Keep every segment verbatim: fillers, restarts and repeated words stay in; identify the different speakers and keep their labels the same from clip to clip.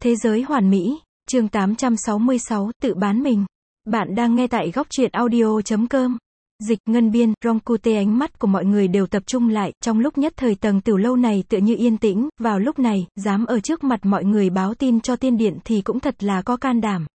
Speaker 1: Thế giới hoàn mỹ, chương tám trăm sáu mươi sáu, tự bán mình. Bạn đang nghe tại góc truyện audio chấm com. Dịch, Ngân Biên, Ronkute. Ánh mắt của mọi người đều tập trung lại, trong lúc nhất thời tầng tiểu lâu này tựa như yên tĩnh, vào lúc này, dám ở trước mặt mọi người báo tin cho tiên điện thì cũng thật là có can đảm.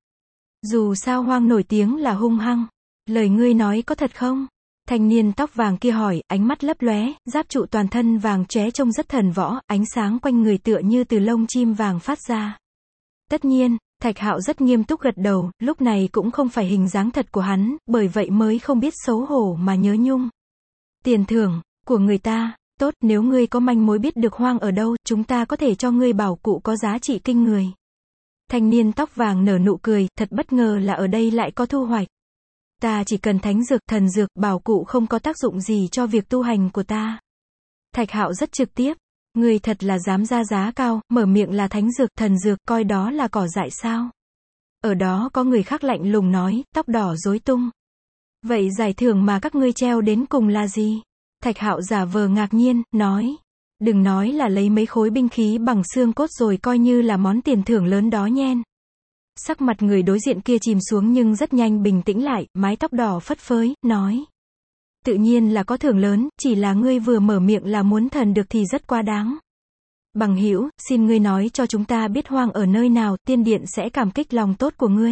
Speaker 1: Dù sao Hoang nổi tiếng là hung hăng. Lời ngươi nói có thật không? Thanh niên tóc vàng kia hỏi, ánh mắt lấp lóe, giáp trụ toàn thân vàng chóe trông rất thần võ, ánh sáng quanh người tựa như từ lông chim vàng phát ra. Tất nhiên, Thạch Hạo rất nghiêm túc gật đầu, lúc này cũng không phải hình dáng thật của hắn, bởi vậy mới không biết xấu hổ mà nhớ nhung. Tiền thưởng của người ta, tốt, nếu ngươi có manh mối biết được Hoang ở đâu, chúng ta có thể cho ngươi bảo cụ có giá trị kinh người. Thanh niên tóc vàng nở nụ cười, thật bất ngờ là ở đây lại có thu hoạch. Ta chỉ cần thánh dược, thần dược, bảo cụ không có tác dụng gì cho việc tu hành của ta. Thạch Hạo rất trực tiếp. Ngươi thật là dám ra giá cao, mở miệng là thánh dược, thần dược, coi đó là cỏ dại sao? Ở đó có người khác lạnh lùng nói, tóc đỏ rối tung. Vậy giải thưởng mà các ngươi treo đến cùng là gì? Thạch Hạo giả vờ ngạc nhiên, nói. Đừng nói là lấy mấy khối binh khí bằng xương cốt rồi coi như là món tiền thưởng lớn đó nhen. Sắc mặt người đối diện kia chìm xuống nhưng rất nhanh bình tĩnh lại, mái tóc đỏ phất phới, nói. Tự nhiên là có thưởng lớn, chỉ là ngươi vừa mở miệng là muốn thần được thì rất quá đáng. Bằng hữu, xin ngươi nói cho chúng ta biết Hoang ở nơi nào, tiên điện sẽ cảm kích lòng tốt của ngươi.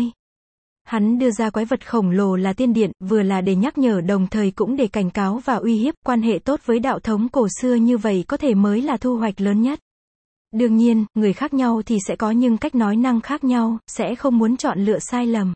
Speaker 1: Hắn đưa ra quái vật khổng lồ là tiên điện, vừa là để nhắc nhở đồng thời cũng để cảnh cáo và uy hiếp, quan hệ tốt với đạo thống cổ xưa như vậy có thể mới là thu hoạch lớn nhất. Đương nhiên, người khác nhau thì sẽ có nhưng cách nói năng khác nhau, sẽ không muốn chọn lựa sai lầm.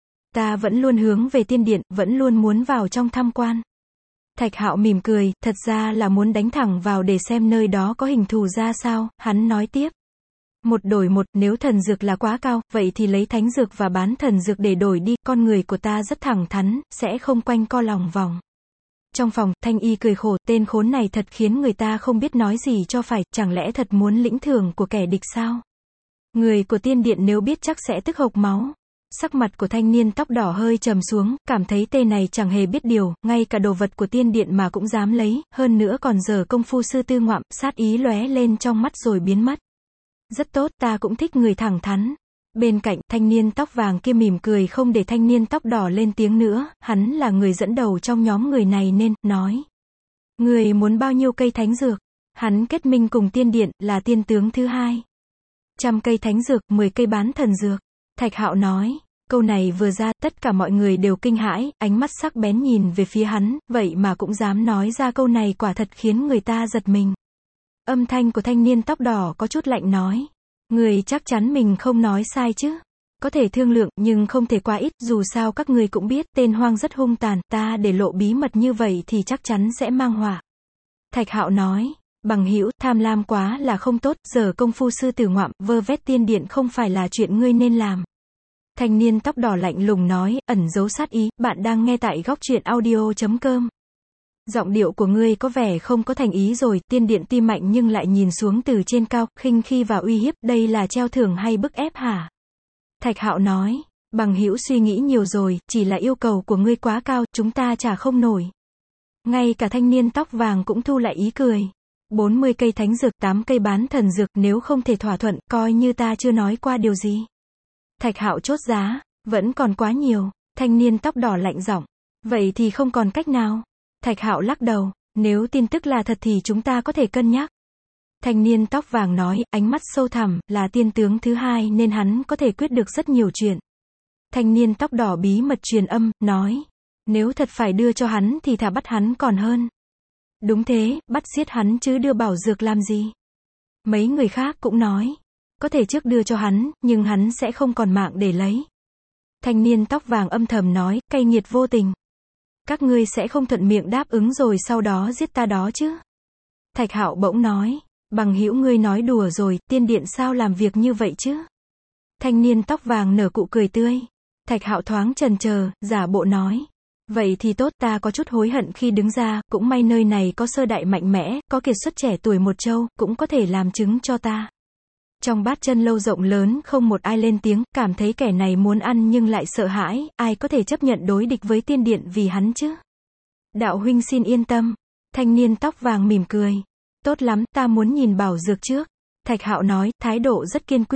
Speaker 1: Ta vẫn luôn hướng về tiên điện, vẫn luôn muốn vào trong tham quan. Thạch Hạo mỉm cười, thật ra là muốn đánh thẳng vào để xem nơi đó có hình thù ra sao, hắn nói tiếp. Một đổi một, nếu thần dược là quá cao, vậy thì lấy thánh dược và bán thần dược để đổi đi, con người của ta rất thẳng thắn, sẽ không quanh co lòng vòng. Trong phòng, Thanh Y cười khổ, tên khốn này thật khiến người ta không biết nói gì cho phải, chẳng lẽ thật muốn lĩnh thưởng của kẻ địch sao? Người của tiên điện nếu biết chắc sẽ tức hộc máu. Sắc mặt của thanh niên tóc đỏ hơi trầm xuống, cảm thấy tên này chẳng hề biết điều, ngay cả đồ vật của tiên điện mà cũng dám lấy, hơn nữa còn giở công phu sư tư ngoạm, sát ý lóe lên trong mắt rồi biến mất. Rất tốt, ta cũng thích người thẳng thắn. Bên cạnh, thanh niên tóc vàng kia mỉm cười không để thanh niên tóc đỏ lên tiếng nữa, hắn là người dẫn đầu trong nhóm người này nên, nói. Người muốn bao nhiêu cây thánh dược? Hắn kết minh cùng tiên điện, là tiên tướng thứ hai. Trăm cây thánh dược, mười cây bán thần dược. Thạch Hạo nói, câu này vừa ra, tất cả mọi người đều kinh hãi, ánh mắt sắc bén nhìn về phía hắn, vậy mà cũng dám nói ra câu này quả thật khiến người ta giật mình. Âm thanh của thanh niên tóc đỏ có chút lạnh nói, người chắc chắn mình không nói sai chứ. Có thể thương lượng, nhưng không thể quá ít, dù sao các ngươi cũng biết, tên Hoang rất hung tàn, ta để lộ bí mật như vậy thì chắc chắn sẽ mang họa. Thạch Hạo nói, bằng hữu, tham lam quá là không tốt, giờ công phu sư tử ngoạm, vơ vét tiên điện không phải là chuyện ngươi nên làm. Thanh niên tóc đỏ lạnh lùng nói, ẩn giấu sát ý, bạn đang nghe tại góc truyện audio chấm com. Giọng điệu của ngươi có vẻ không có thành ý rồi, tiên điện tim mạnh nhưng lại nhìn xuống từ trên cao, khinh khi và uy hiếp, đây là treo thưởng hay bức ép hả? Thạch Hạo nói, bằng hữu suy nghĩ nhiều rồi, chỉ là yêu cầu của ngươi quá cao, chúng ta trả không nổi. Ngay cả thanh niên tóc vàng cũng thu lại ý cười. bốn mươi cây thánh dược, tám cây bán thần dược, nếu không thể thỏa thuận, coi như ta chưa nói qua điều gì. Thạch Hạo chốt giá, vẫn còn quá nhiều. Thanh niên tóc đỏ lạnh giọng, vậy thì không còn cách nào. Thạch Hạo lắc đầu, nếu tin tức là thật thì chúng ta có thể cân nhắc. Thanh niên tóc vàng nói, ánh mắt sâu thẳm, là tiên tướng thứ hai nên hắn có thể quyết được rất nhiều chuyện. Thanh niên tóc đỏ bí mật truyền âm, nói, nếu thật phải đưa cho hắn thì thà bắt hắn còn hơn. Đúng thế, bắt giết hắn chứ đưa bảo dược làm gì. Mấy người khác cũng nói, có thể trước đưa cho hắn, nhưng hắn sẽ không còn mạng để lấy. Thanh niên tóc vàng âm thầm nói, cay nghiệt vô tình. Các ngươi sẽ không thuận miệng đáp ứng rồi sau đó giết ta đó chứ. Thạch Hạo bỗng nói, bằng hữu ngươi nói đùa rồi, tiên điện sao làm việc như vậy chứ. Thanh niên tóc vàng nở cụ cười tươi. Thạch Hạo thoáng chần chờ, giả bộ nói, vậy thì tốt, ta có chút hối hận khi đứng ra, cũng may nơi này có sơ đại mạnh mẽ, có kiệt xuất trẻ tuổi một châu, cũng có thể làm chứng cho ta. Trong bát chân lâu rộng lớn không một ai lên tiếng, cảm thấy kẻ này muốn ăn nhưng lại sợ hãi, ai có thể chấp nhận đối địch với tiên điện vì hắn chứ. Đạo huynh xin yên tâm. Thanh niên tóc vàng mỉm cười. Tốt lắm, ta muốn nhìn bảo dược trước. Thạch Hạo nói, thái độ rất kiên quyết.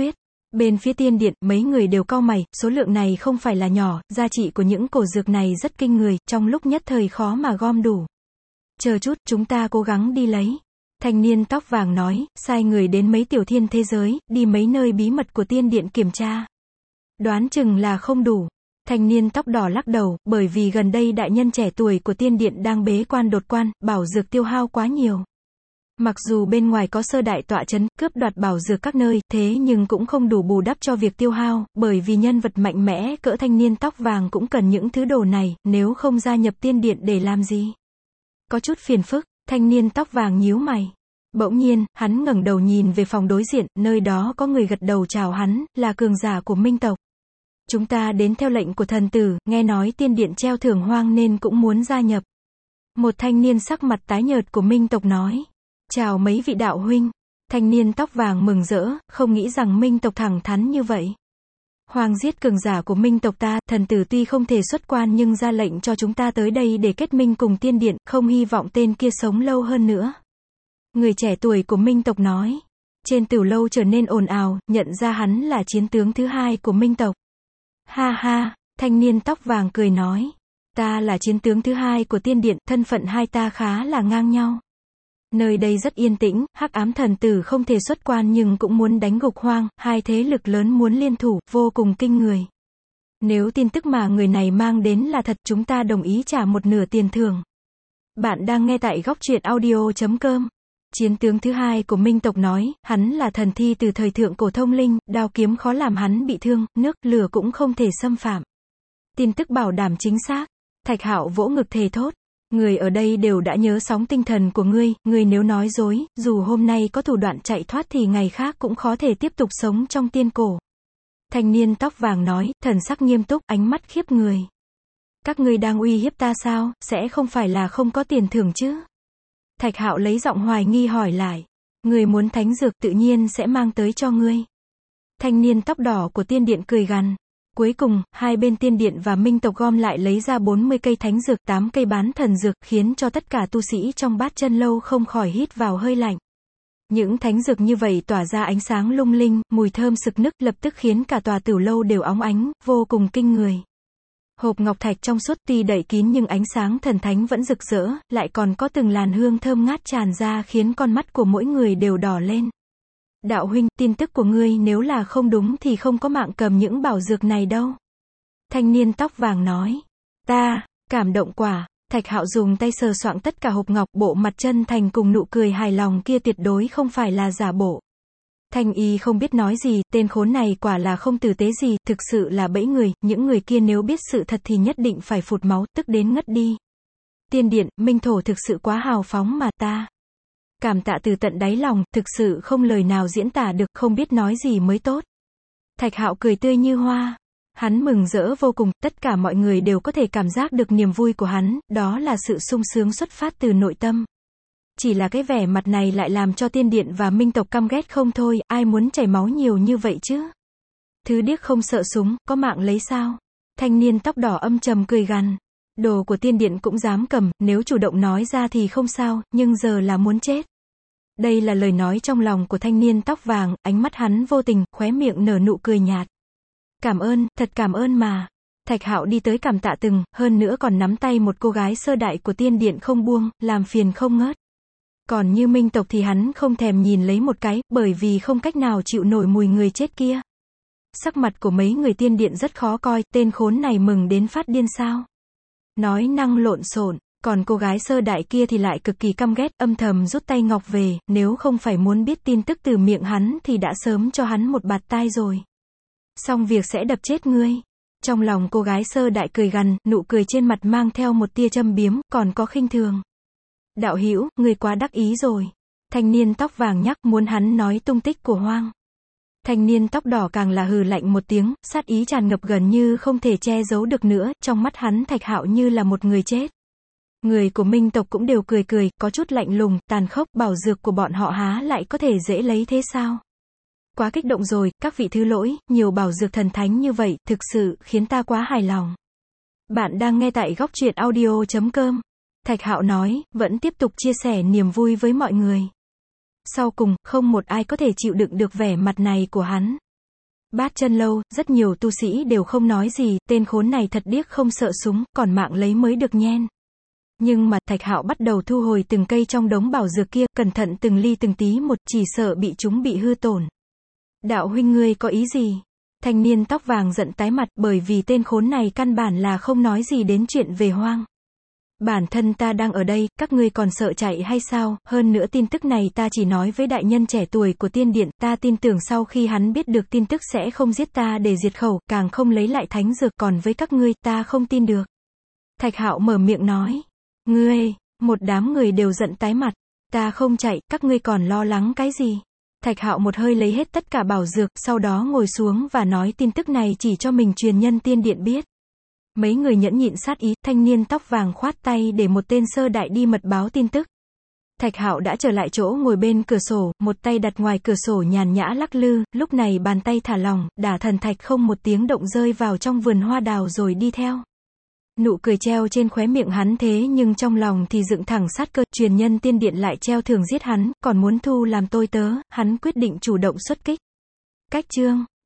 Speaker 1: Bên phía tiên điện, mấy người đều cau mày, số lượng này không phải là nhỏ, giá trị của những cổ dược này rất kinh người, trong lúc nhất thời khó mà gom đủ. Chờ chút, chúng ta cố gắng đi lấy. Thanh niên tóc vàng nói, sai người đến mấy tiểu thiên thế giới, đi mấy nơi bí mật của tiên điện kiểm tra. Đoán chừng là không đủ. Thanh niên tóc đỏ lắc đầu, bởi vì gần đây đại nhân trẻ tuổi của tiên điện đang bế quan đột quan, bảo dược tiêu hao quá nhiều. Mặc dù bên ngoài có sơ đại tọa chấn, cướp đoạt bảo dược các nơi, thế nhưng cũng không đủ bù đắp cho việc tiêu hao, bởi vì nhân vật mạnh mẽ cỡ thanh niên tóc vàng cũng cần những thứ đồ này, nếu không gia nhập tiên điện để làm gì. Có chút phiền phức, thanh niên tóc vàng nhíu mày. Bỗng nhiên, hắn ngẩng đầu nhìn về phòng đối diện, nơi đó có người gật đầu chào hắn, là cường giả của Minh tộc. Chúng ta đến theo lệnh của thần tử, nghe nói tiên điện treo thưởng hoang nên cũng muốn gia nhập. Một thanh niên sắc mặt tái nhợt của Minh tộc nói. Chào mấy vị đạo huynh. Thanh niên tóc vàng mừng rỡ, không nghĩ rằng Minh tộc thẳng thắn như vậy. Hoàng giết cường giả của Minh tộc ta, thần tử tuy không thể xuất quan nhưng ra lệnh cho chúng ta tới đây để kết minh cùng tiên điện, không hy vọng tên kia sống lâu hơn nữa. Người trẻ tuổi của Minh tộc nói. Trên tửu lâu trở nên ồn ào, nhận ra hắn là chiến tướng thứ hai của Minh tộc. Ha ha, thanh niên tóc vàng cười nói. Ta là chiến tướng thứ hai của tiên điện, thân phận hai ta khá là ngang nhau. Nơi đây rất yên tĩnh, hắc ám thần tử không thể xuất quan nhưng cũng muốn đánh gục hoang, hai thế lực lớn muốn liên thủ, vô cùng kinh người. Nếu tin tức mà người này mang đến là thật, chúng ta đồng ý trả một nửa tiền thưởng. Bạn đang nghe tại góc truyện audio chấm com. Chiến tướng thứ hai của Minh tộc nói, hắn là thần thi từ thời thượng cổ thông linh, đao kiếm khó làm hắn bị thương, nước, lửa cũng không thể xâm phạm. Tin tức bảo đảm chính xác. Thạch Hạo vỗ ngực thề thốt. Người ở đây đều đã nhớ sóng tinh thần của ngươi, ngươi nếu nói dối, dù hôm nay có thủ đoạn chạy thoát thì ngày khác cũng khó thể tiếp tục sống trong tiên cổ. Thanh niên tóc vàng nói, thần sắc nghiêm túc, ánh mắt khiếp người. Các ngươi đang uy hiếp ta sao, sẽ không phải là không có tiền thưởng chứ? Thạch Hạo lấy giọng hoài nghi hỏi lại. Người muốn thánh dược tự nhiên sẽ mang tới cho ngươi. Thanh niên tóc đỏ của tiên điện cười gằn. Cuối cùng, hai bên tiên điện và Minh tộc gom lại lấy ra bốn mươi cây thánh dược, tám cây bán thần dược, khiến cho tất cả tu sĩ trong bát chân lâu không khỏi hít vào hơi lạnh. Những thánh dược như vậy tỏa ra ánh sáng lung linh, mùi thơm sực nức, lập tức khiến cả tòa tửu lâu đều óng ánh, vô cùng kinh người. Hộp ngọc thạch trong suốt tuy đậy kín nhưng ánh sáng thần thánh vẫn rực rỡ, lại còn có từng làn hương thơm ngát tràn ra khiến con mắt của mỗi người đều đỏ lên. Đạo huynh, tin tức của ngươi nếu là không đúng thì không có mạng cầm những bảo dược này đâu. Thanh niên tóc vàng nói. Ta, cảm động quả. Thạch Hạo dùng tay sờ soạng tất cả hộp ngọc, bộ mặt chân thành cùng nụ cười hài lòng kia tuyệt đối không phải là giả bộ. Thanh y không biết nói gì, tên khốn này quả là không tử tế gì, thực sự là bẫy người, những người kia nếu biết sự thật thì nhất định phải phụt máu, tức đến ngất đi. Tiên điện, Minh thổ thực sự quá hào phóng mà ta. Cảm tạ từ tận đáy lòng, thực sự không lời nào diễn tả được, không biết nói gì mới tốt. Thạch Hạo cười tươi như hoa. Hắn mừng rỡ vô cùng, tất cả mọi người đều có thể cảm giác được niềm vui của hắn, đó là sự sung sướng xuất phát từ nội tâm. Chỉ là cái vẻ mặt này lại làm cho tiên điện và Minh tộc căm ghét không thôi, ai muốn chảy máu nhiều như vậy chứ? Thứ điếc không sợ súng, có mạng lấy sao? Thanh niên tóc đỏ âm trầm cười gằn. Đồ của tiên điện cũng dám cầm, nếu chủ động nói ra thì không sao, nhưng giờ là muốn chết. Đây là lời nói trong lòng của thanh niên tóc vàng, ánh mắt hắn vô tình, khóe miệng nở nụ cười nhạt. Cảm ơn, thật cảm ơn mà. Thạch Hạo đi tới cảm tạ từng, hơn nữa còn nắm tay một cô gái sơ đại của tiên điện không buông, làm phiền không ngớt. Còn như Minh tộc thì hắn không thèm nhìn lấy một cái, bởi vì không cách nào chịu nổi mùi người chết kia. Sắc mặt của mấy người tiên điện rất khó coi, tên khốn này mừng đến phát điên sao. Nói năng lộn xộn, còn cô gái sơ đại kia thì lại cực kỳ căm ghét, âm thầm rút tay ngọc về, nếu không phải muốn biết tin tức từ miệng hắn thì đã sớm cho hắn một bạt tai rồi. Xong việc sẽ đập chết ngươi. Trong lòng cô gái sơ đại cười gằn, nụ cười trên mặt mang theo một tia châm biếm, còn có khinh thường. Đạo hữu, ngươi quá đắc ý rồi. Thanh niên tóc vàng nhắc, muốn hắn nói tung tích của Hoang. Thanh niên tóc đỏ càng là hừ lạnh một tiếng, sát ý tràn ngập gần như không thể che giấu được nữa, trong mắt hắn Thạch Hạo như là một người chết. Người của Minh tộc cũng đều cười cười, có chút lạnh lùng, tàn khốc, bảo dược của bọn họ há lại có thể dễ lấy thế sao? Quá kích động rồi, các vị thứ lỗi, nhiều bảo dược thần thánh như vậy, thực sự khiến ta quá hài lòng. Bạn đang nghe tại góc truyện audio chấm com. Thạch Hạo nói, vẫn tiếp tục chia sẻ niềm vui với mọi người. Sau cùng, không một ai có thể chịu đựng được vẻ mặt này của hắn. Bát chân lâu, rất nhiều tu sĩ đều không nói gì, tên khốn này thật điếc không sợ súng, còn mạng lấy mới được nhen. Nhưng mà, Thạch Hạo bắt đầu thu hồi từng cây trong đống bảo dược kia, cẩn thận từng ly từng tí một, chỉ sợ bị chúng bị hư tổn. Đạo huynh ngươi có ý gì? Thanh niên tóc vàng giận tái mặt, bởi vì tên khốn này căn bản là không nói gì đến chuyện về hoang. Bản thân ta đang ở đây, các ngươi còn sợ chạy hay sao? Hơn nữa tin tức này ta chỉ nói với đại nhân trẻ tuổi của tiên điện, ta tin tưởng sau khi hắn biết được tin tức sẽ không giết ta để diệt khẩu, càng không lấy lại thánh dược, còn với các ngươi, ta không tin được. Thạch Hạo mở miệng nói. Ngươi, một đám người đều giận tái mặt. Ta không chạy, các ngươi còn lo lắng cái gì? Thạch Hạo một hơi lấy hết tất cả bảo dược, sau đó ngồi xuống và nói tin tức này chỉ cho mình truyền nhân tiên điện biết. Mấy người nhẫn nhịn sát ý, thanh niên tóc vàng khoát tay để một tên sơ đại đi mật báo tin tức. Thạch Hạo đã trở lại chỗ ngồi bên cửa sổ, một tay đặt ngoài cửa sổ nhàn nhã lắc lư, lúc này bàn tay thả lỏng, đả thần thạch không một tiếng động rơi vào trong vườn hoa đào rồi đi theo. Nụ cười treo trên khóe miệng hắn thế nhưng trong lòng thì dựng thẳng sát cơ, truyền nhân tiên điện lại treo thưởng giết hắn, còn muốn thu làm tôi tớ, hắn quyết định chủ động xuất kích. Cách chương